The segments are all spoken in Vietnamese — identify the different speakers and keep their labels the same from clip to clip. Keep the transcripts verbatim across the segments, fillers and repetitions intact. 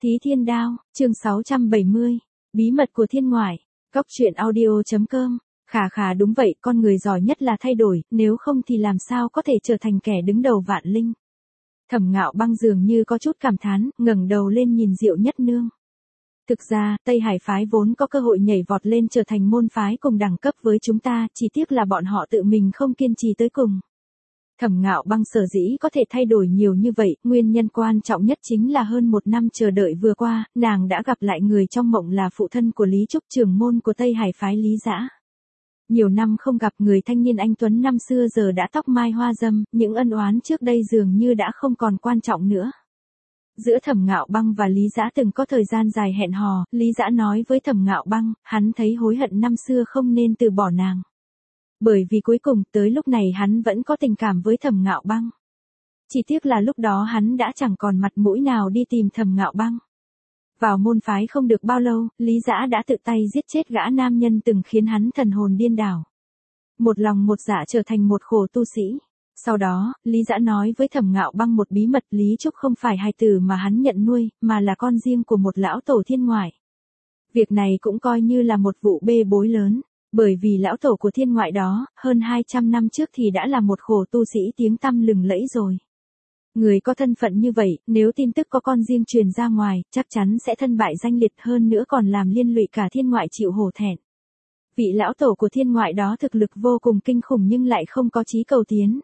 Speaker 1: Thí Thiên Đao, chương sáu trăm bảy mươi, Bí mật của thiên ngoại, Cóc truyện audio chấm com. Khà khà, đúng vậy, con người giỏi nhất là thay đổi, nếu không thì làm sao có thể trở thành kẻ đứng đầu vạn linh. Thẩm Ngạo Băng dường như có chút cảm thán, ngẩng đầu lên nhìn Diệu Nhất Nương. Thực ra, Tây Hải phái vốn có cơ hội nhảy vọt lên trở thành môn phái cùng đẳng cấp với chúng ta, chỉ tiếc là bọn họ tự mình không kiên trì tới cùng. Thẩm Ngạo Băng sở dĩ có thể thay đổi nhiều như vậy, nguyên nhân quan trọng nhất chính là hơn một năm chờ đợi vừa qua, nàng đã gặp lại người trong mộng là phụ thân của Lý Trúc, trưởng môn của Tây Hải phái Lý Dã. Nhiều năm không gặp, người thanh niên anh tuấn năm xưa giờ đã tóc mai hoa râm, những ân oán trước đây dường như đã không còn quan trọng nữa. Giữa Thẩm Ngạo Băng và Lý Dã từng có thời gian dài hẹn hò, Lý Dã nói với Thẩm Ngạo Băng, hắn thấy hối hận năm xưa không nên từ bỏ nàng. Bởi vì cuối cùng, tới lúc này hắn vẫn có tình cảm với Thẩm Ngạo Băng. Chỉ tiếc là lúc đó hắn đã chẳng còn mặt mũi nào đi tìm Thẩm Ngạo Băng. Vào môn phái không được bao lâu, Lý Dã đã tự tay giết chết gã nam nhân từng khiến hắn thần hồn điên đảo. Một lòng một dạ trở thành một khổ tu sĩ. Sau đó, Lý Dã nói với Thẩm Ngạo Băng một bí mật, Lý Trúc không phải hài tử mà hắn nhận nuôi, mà là con riêng của một lão tổ thiên ngoại. Việc này cũng coi như là một vụ bê bối lớn. Bởi vì lão tổ của thiên ngoại đó, hơn hai trăm năm trước thì đã là một khổ tu sĩ tiếng tăm lừng lẫy rồi. Người có thân phận như vậy, nếu tin tức có con riêng truyền ra ngoài, chắc chắn sẽ thân bại danh liệt, hơn nữa còn làm liên lụy cả thiên ngoại chịu hổ thẹn. Vị lão tổ của thiên ngoại đó thực lực vô cùng kinh khủng nhưng lại không có chí cầu tiến.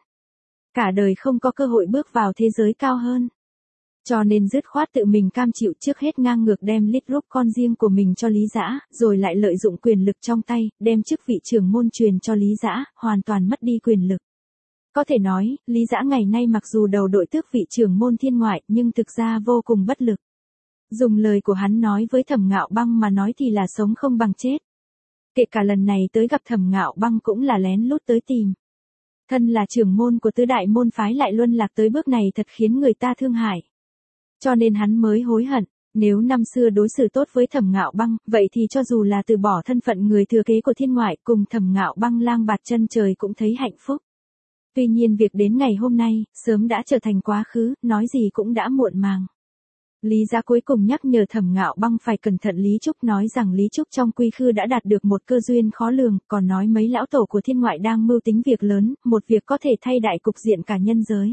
Speaker 1: Cả đời không có cơ hội bước vào thế giới cao hơn. Cho nên dứt khoát tự mình cam chịu, trước hết ngang ngược đem Lít Rúc con riêng của mình cho Lý Dã, rồi lại lợi dụng quyền lực trong tay, đem chức vị trưởng môn truyền cho Lý Dã, hoàn toàn mất đi quyền lực. Có thể nói, Lý Dã ngày nay mặc dù đầu đội tước vị trưởng môn thiên ngoại, nhưng thực ra vô cùng bất lực. Dùng lời của hắn nói với Thẩm Ngạo Băng mà nói thì là sống không bằng chết. Kể cả lần này tới gặp Thẩm Ngạo Băng cũng là lén lút tới tìm. Thân là trưởng môn của tứ đại môn phái lại luân lạc tới bước này thật khiến người ta thương hại. Cho nên hắn mới hối hận, nếu năm xưa đối xử tốt với Thẩm Ngạo Băng, vậy thì cho dù là từ bỏ thân phận người thừa kế của thiên ngoại, cùng Thẩm Ngạo Băng lang bạt chân trời cũng thấy hạnh phúc. Tuy nhiên việc đến ngày hôm nay, sớm đã trở thành quá khứ, nói gì cũng đã muộn màng. Lý Dã cuối cùng nhắc nhở Thẩm Ngạo Băng phải cẩn thận Lý Trúc, nói rằng Lý Trúc trong quy khư đã đạt được một cơ duyên khó lường, còn nói mấy lão tổ của thiên ngoại đang mưu tính việc lớn, một việc có thể thay đại cục diện cả nhân giới.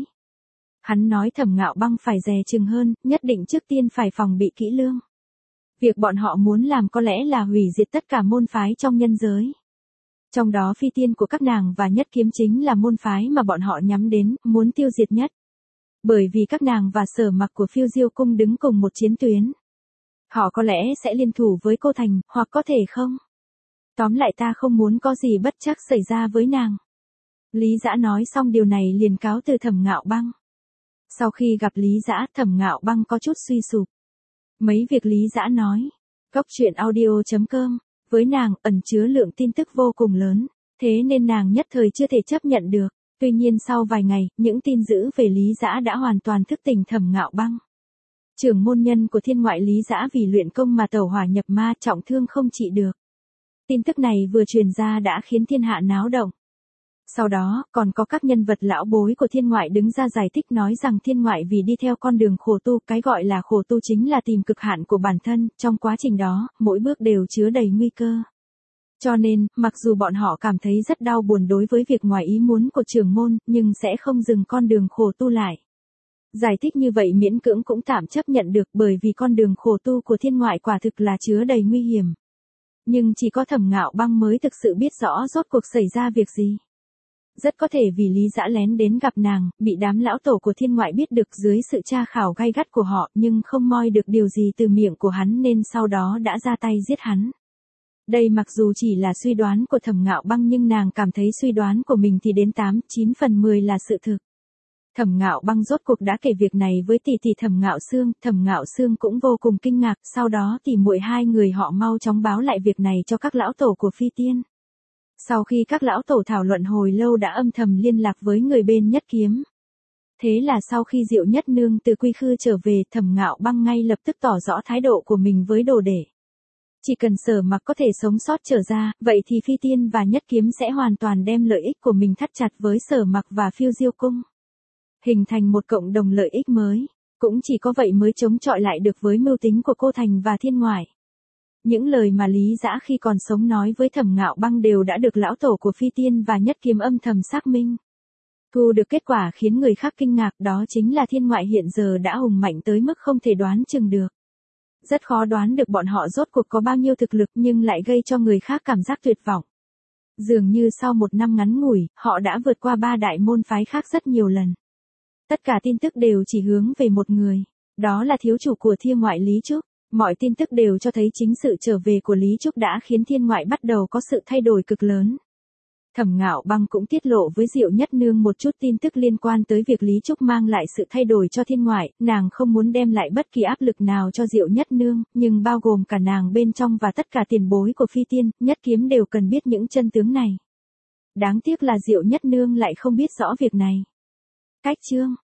Speaker 1: Hắn nói Thẩm Ngạo Băng phải dè chừng hơn, nhất định trước tiên phải phòng bị kỹ lưỡng. Việc bọn họ muốn làm có lẽ là hủy diệt tất cả môn phái trong nhân giới. Trong đó phi tiên của các nàng và nhất kiếm chính là môn phái mà bọn họ nhắm đến, muốn tiêu diệt nhất. Bởi vì các nàng và sở mặc của Phiêu Diêu Cung đứng cùng một chiến tuyến. Họ có lẽ sẽ liên thủ với cô Thành, hoặc có thể không. Tóm lại ta không muốn có gì bất trắc xảy ra với nàng. Lý Dã nói xong điều này liền cáo từ Thẩm Ngạo Băng. Sau khi gặp Lý Dã, Thẩm Ngạo Băng có chút suy sụp. Mấy việc Lý Dã nói, Cóc truyện audio chấm com, với nàng ẩn chứa lượng tin tức vô cùng lớn, thế nên nàng nhất thời chưa thể chấp nhận được. Tuy nhiên sau vài ngày, những tin dữ về Lý Dã đã hoàn toàn thức tỉnh Thẩm Ngạo Băng. Trưởng môn nhân của thiên ngoại Lý Dã vì luyện công mà tẩu hỏa nhập ma, trọng thương không trị được. Tin tức này vừa truyền ra đã khiến thiên hạ náo động. Sau đó, còn có các nhân vật lão bối của thiên ngoại đứng ra giải thích, nói rằng thiên ngoại vì đi theo con đường khổ tu, cái gọi là khổ tu chính là tìm cực hạn của bản thân, trong quá trình đó, mỗi bước đều chứa đầy nguy cơ. Cho nên, mặc dù bọn họ cảm thấy rất đau buồn đối với việc ngoài ý muốn của trưởng môn, nhưng sẽ không dừng con đường khổ tu lại. Giải thích như vậy miễn cưỡng cũng tạm chấp nhận được, bởi vì con đường khổ tu của thiên ngoại quả thực là chứa đầy nguy hiểm. Nhưng chỉ có Thẩm Ngạo Băng mới thực sự biết rõ rốt cuộc xảy ra việc gì. Rất có thể vì Lý Dã lén đến gặp nàng, bị đám lão tổ của thiên ngoại biết được dưới sự tra khảo gay gắt của họ, nhưng không moi được điều gì từ miệng của hắn nên sau đó đã ra tay giết hắn. Đây mặc dù chỉ là suy đoán của Thẩm Ngạo Băng nhưng nàng cảm thấy suy đoán của mình thì đến tám, chín phần mười là sự thực. Thẩm Ngạo Băng rốt cuộc đã kể việc này với tỷ tỷ Thẩm Ngạo Xương, Thẩm Ngạo Xương cũng vô cùng kinh ngạc, sau đó tỷ muội hai người họ mau chóng báo lại việc này cho các lão tổ của phi tiên. Sau khi các lão tổ thảo luận hồi lâu đã âm thầm liên lạc với người bên nhất kiếm. Thế là sau khi Diệu Nhất Nương từ quy khư trở về, Thẩm Ngạo Băng ngay lập tức tỏ rõ thái độ của mình với đồ đệ. Chỉ cần Sở Mặc có thể sống sót trở ra, vậy thì phi tiên và nhất kiếm sẽ hoàn toàn đem lợi ích của mình thắt chặt với Sở Mặc và Phiêu Diêu Cung. Hình thành một cộng đồng lợi ích mới. Cũng chỉ có vậy mới chống chọi lại được với mưu tính của cô Thành và Thiên Ngoại. Những lời mà Lý Dã khi còn sống nói với Thẩm Ngạo Băng đều đã được lão tổ của Phi Tiên và Nhất Kiếm âm thầm xác minh. Thu được kết quả khiến người khác kinh ngạc, đó chính là Thiên Ngoại hiện giờ đã hùng mạnh tới mức không thể đoán chừng được. Rất khó đoán được bọn họ rốt cuộc có bao nhiêu thực lực nhưng lại gây cho người khác cảm giác tuyệt vọng. Dường như sau một năm ngắn ngủi, họ đã vượt qua ba đại môn phái khác rất nhiều lần. Tất cả tin tức đều chỉ hướng về một người, đó là thiếu chủ của Thiên Ngoại Lý Trúc. Mọi tin tức đều cho thấy chính sự trở về của Lý Trúc đã khiến Thiên Ngoại bắt đầu có sự thay đổi cực lớn. Thẩm Ngạo Băng cũng tiết lộ với Diệu Nhất Nương một chút tin tức liên quan tới việc Lý Trúc mang lại sự thay đổi cho Thiên Ngoại, nàng không muốn đem lại bất kỳ áp lực nào cho Diệu Nhất Nương, nhưng bao gồm cả nàng bên trong và tất cả tiền bối của Phi Tiên, Nhất Kiếm đều cần biết những chân tướng này. Đáng tiếc là Diệu Nhất Nương lại không biết rõ việc này. Cách chương